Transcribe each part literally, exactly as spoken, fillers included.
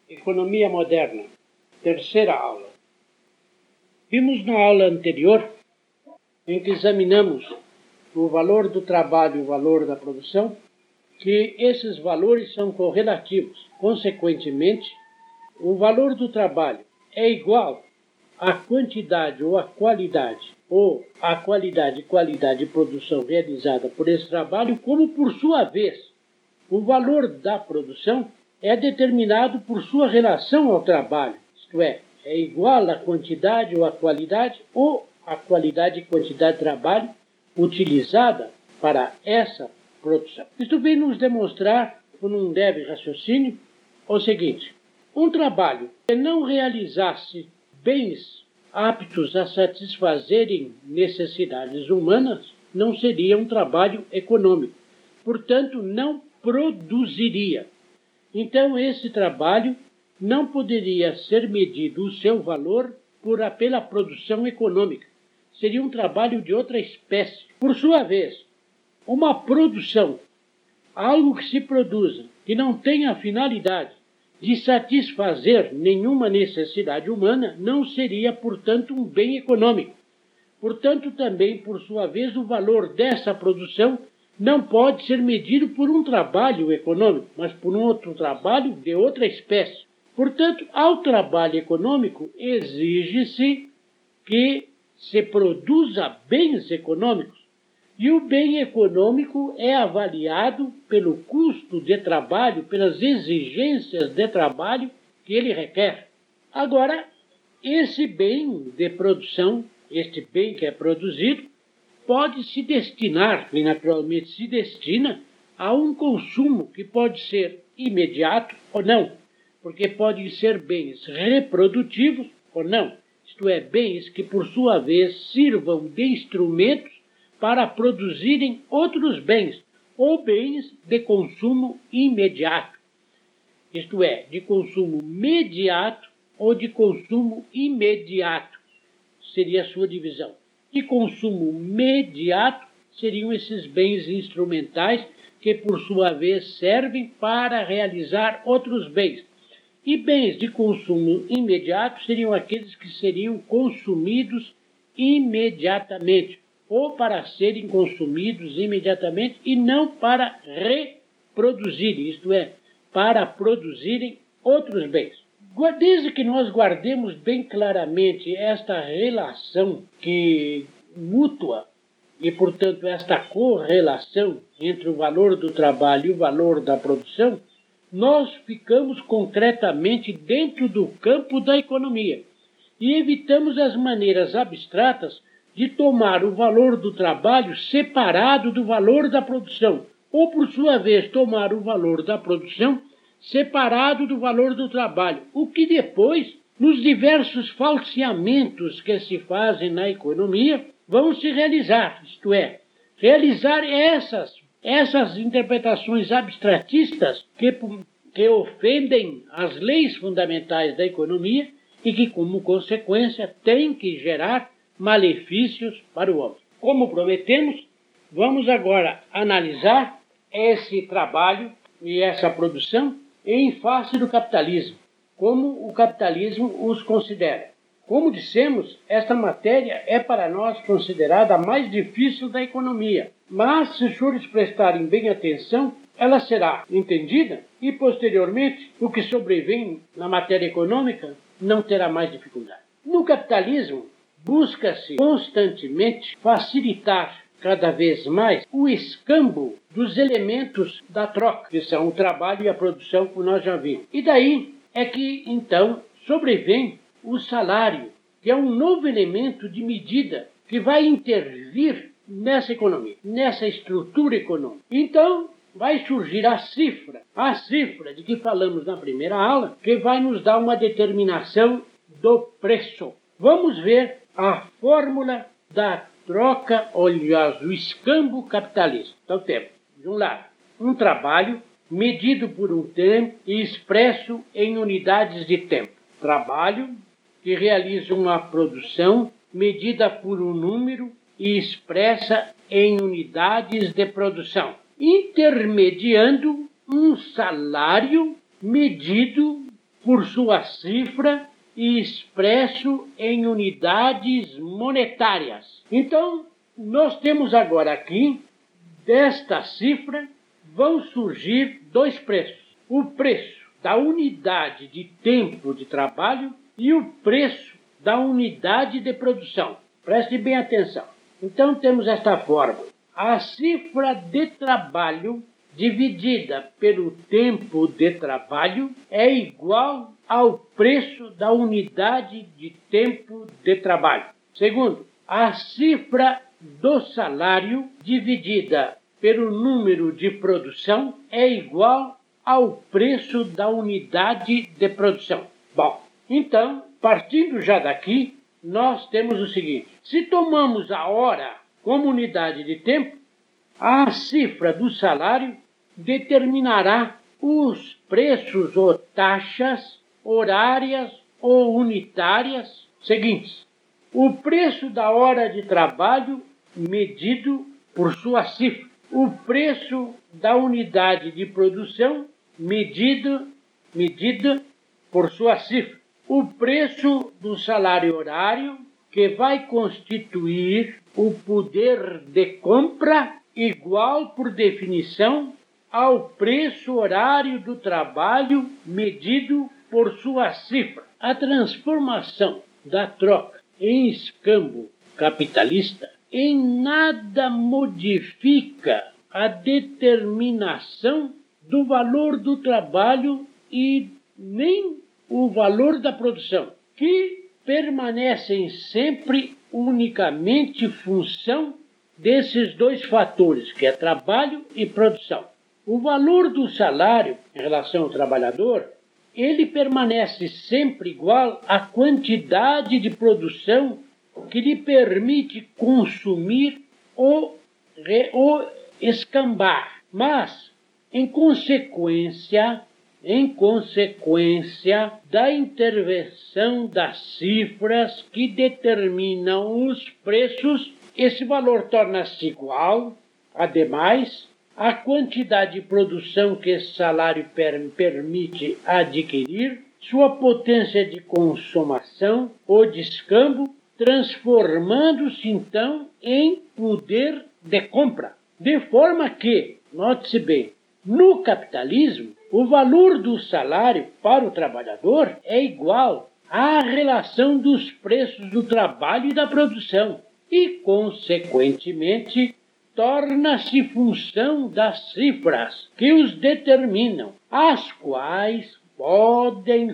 Economia Moderna, terceira aula. Vimos na aula anterior, em que examinamos o valor do trabalho e o valor da produção, que esses valores são correlativos. Consequentemente, o valor do trabalho é igual à quantidade ou à qualidade, ou à qualidade e qualidade de produção realizada por esse trabalho, como por sua vez, o valor da produção é determinado por sua relação ao trabalho, isto é, é igual à quantidade ou à qualidade, ou à qualidade e quantidade de trabalho utilizada para essa produção. Isto vem nos demonstrar, por um leve raciocínio, o seguinte: um trabalho que não realizasse bens aptos a satisfazerem necessidades humanas não seria um trabalho econômico, portanto, não produziria. Então, esse trabalho não poderia ser medido o seu valor por, pela produção econômica. Seria um trabalho de outra espécie. Por sua vez, uma produção, algo que se produza, que não tenha a finalidade de satisfazer nenhuma necessidade humana, não seria, portanto, um bem econômico. Portanto, também, por sua vez, o valor dessa produção não pode ser medido por um trabalho econômico, mas por um outro trabalho de outra espécie. Portanto, ao trabalho econômico, exige-se que se produza bens econômicos. E o bem econômico é avaliado pelo custo de trabalho, pelas exigências de trabalho que ele requer. Agora, esse bem de produção, este bem que é produzido, pode se destinar, e naturalmente se destina, a um consumo que pode ser imediato ou não, porque podem ser bens reprodutivos ou não, isto é, bens que por sua vez sirvam de instrumentos para produzirem outros bens, ou bens de consumo imediato, isto é, de consumo mediato ou de consumo imediato, seria a sua divisão. De consumo mediato seriam esses bens instrumentais que, por sua vez, servem para realizar outros bens. E bens de consumo imediato seriam aqueles que seriam consumidos imediatamente, ou para serem consumidos imediatamente e não para reproduzirem, isto é, para produzirem outros bens. Desde que nós guardemos bem claramente esta relação que mútua e, portanto, esta correlação entre o valor do trabalho e o valor da produção, nós ficamos concretamente dentro do campo da economia e evitamos as maneiras abstratas de tomar o valor do trabalho separado do valor da produção, ou, por sua vez, tomar o valor da produção separado do valor do trabalho, o que depois, nos diversos falseamentos que se fazem na economia, vão se realizar, isto é, realizar essas, essas interpretações abstratistas que, que ofendem as leis fundamentais da economia e que, como consequência, têm que gerar malefícios para o homem. Como prometemos, vamos agora analisar esse trabalho e essa produção em face do capitalismo, como o capitalismo os considera. Como dissemos, esta matéria é para nós considerada a mais difícil da economia, mas se os senhores prestarem bem atenção, ela será entendida e, posteriormente, o que sobrevém na matéria econômica não terá mais dificuldade. No capitalismo, busca-se constantemente facilitar cada vez mais o escambo dos elementos da troca, que são o trabalho e a produção, como nós já vimos. E daí é que, então, sobrevém o salário, que é um novo elemento de medida que vai intervir nessa economia, nessa estrutura econômica. Então, vai surgir a cifra, a cifra de que falamos na primeira aula, que vai nos dar uma determinação do preço. Vamos ver a fórmula da troca, aliás, o escambo capitalista. Então temos, de um lado, um trabalho medido por um tempo e expresso em unidades de tempo. Trabalho que realiza uma produção medida por um número e expressa em unidades de produção, intermediando um salário medido por sua cifra e expresso em unidades monetárias. Então, nós temos agora aqui, desta cifra, vão surgir dois preços. O preço da unidade de tempo de trabalho e o preço da unidade de produção. Preste bem atenção. Então, temos esta fórmula. A cifra de trabalho dividida pelo tempo de trabalho é igual ao preço da unidade de tempo de trabalho. Segundo, a cifra do salário dividida pelo número de produção é igual ao preço da unidade de produção. Bom, então, partindo já daqui, nós temos o seguinte. Se tomamos a hora como unidade de tempo, a cifra do salário determinará os preços ou taxas horárias ou unitárias seguintes. O preço da hora de trabalho medido por sua cifra. O preço da unidade de produção medido, medida por sua cifra. O preço do salário horário, que vai constituir o poder de compra igual, por definição, ao preço horário do trabalho medido por sua cifra. A transformação da troca em escambo capitalista em nada modifica a determinação do valor do trabalho e nem o valor da produção, que permanecem sempre unicamente função desses dois fatores, que é trabalho e produção. O valor do salário em relação ao trabalhador, ele permanece sempre igual à quantidade de produção que lhe permite consumir ou, re, ou escambar. Mas, em consequência, em consequência da intervenção das cifras que determinam os preços, esse valor torna-se igual, ademais, à quantidade de produção que esse salário per- permite adquirir, sua potência de consumação ou de escambo, transformando-se então em poder de compra. De forma que, note-se bem, no capitalismo, o valor do salário para o trabalhador é igual à relação dos preços do trabalho e da produção e, consequentemente, torna-se função das cifras que os determinam, as quais podem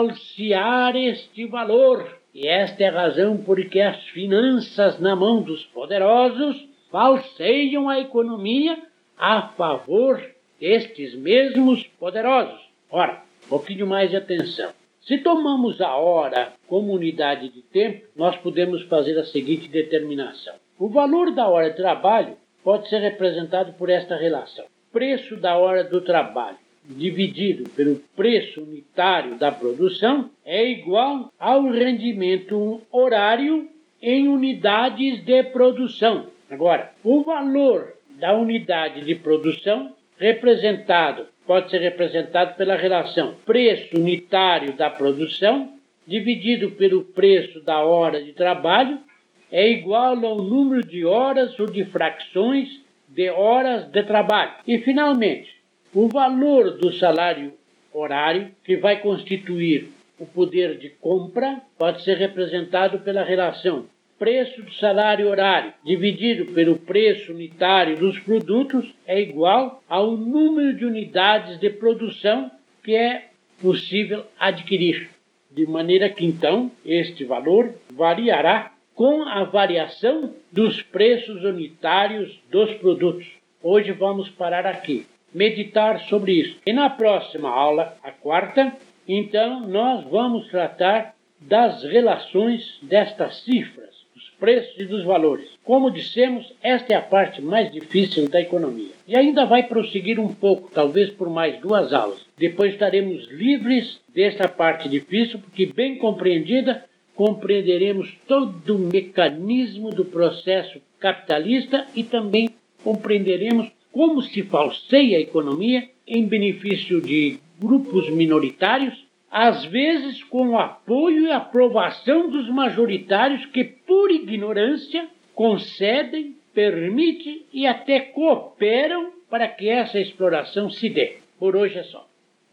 falsear este valor. E esta é a razão por que as finanças na mão dos poderosos falseiam a economia a favor destes mesmos poderosos. Ora, um pouquinho mais de atenção. Se tomamos a hora como unidade de tempo, nós podemos fazer a seguinte determinação. O valor da hora de trabalho pode ser representado por esta relação. Preço da hora do trabalho dividido pelo preço unitário da produção é igual ao rendimento horário em unidades de produção. Agora, o valor da unidade de produção representado, pode ser representado pela relação preço unitário da produção dividido pelo preço da hora de trabalho é igual ao número de horas ou de frações de horas de trabalho. E, finalmente, o valor do salário horário, que vai constituir o poder de compra, pode ser representado pela relação preço do salário horário dividido pelo preço unitário dos produtos é igual ao número de unidades de produção que é possível adquirir. De maneira que, então, este valor variará com a variação dos preços unitários dos produtos. Hoje vamos parar aqui, meditar sobre isso. E na próxima aula, a quarta, então, nós vamos tratar das relações destas cifras, dos preços e dos valores. Como dissemos, esta é a parte mais difícil da economia. E ainda vai prosseguir um pouco, talvez por mais duas aulas. Depois estaremos livres desta parte difícil, porque bem compreendida, compreenderemos todo o mecanismo do processo capitalista e também compreenderemos como se falseia a economia em benefício de grupos minoritários às vezes com o apoio e aprovação dos majoritários que, por ignorância, concedem, permitem e até cooperam para que essa exploração se dê. Por hoje é só.